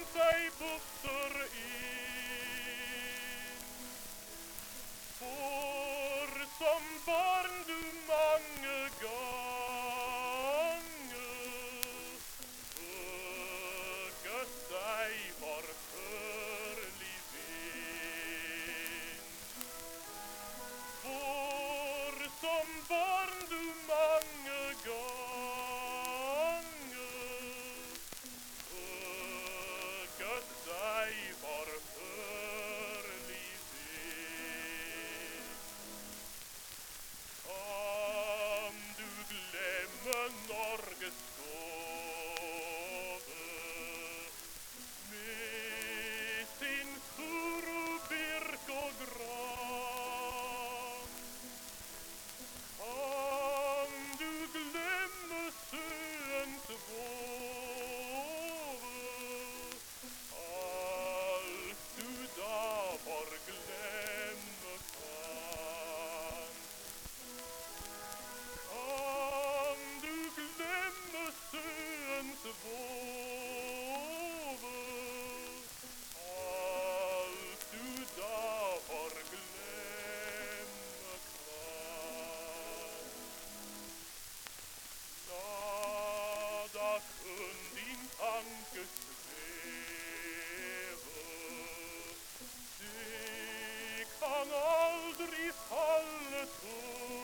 seg butter inn. For som barn du mange ganger øget deg var førlig vind. For som barn du mange ganger øget deg var førlig vind. Kan du glemme Norges skove med sin furu, birk og gran? Kan du glemme søens våve, alt du da for glemme kan? Kan du glemme søens våve, alt du da for glemme kan? Da kun din tanke sveve, det kan aldri falle tungt.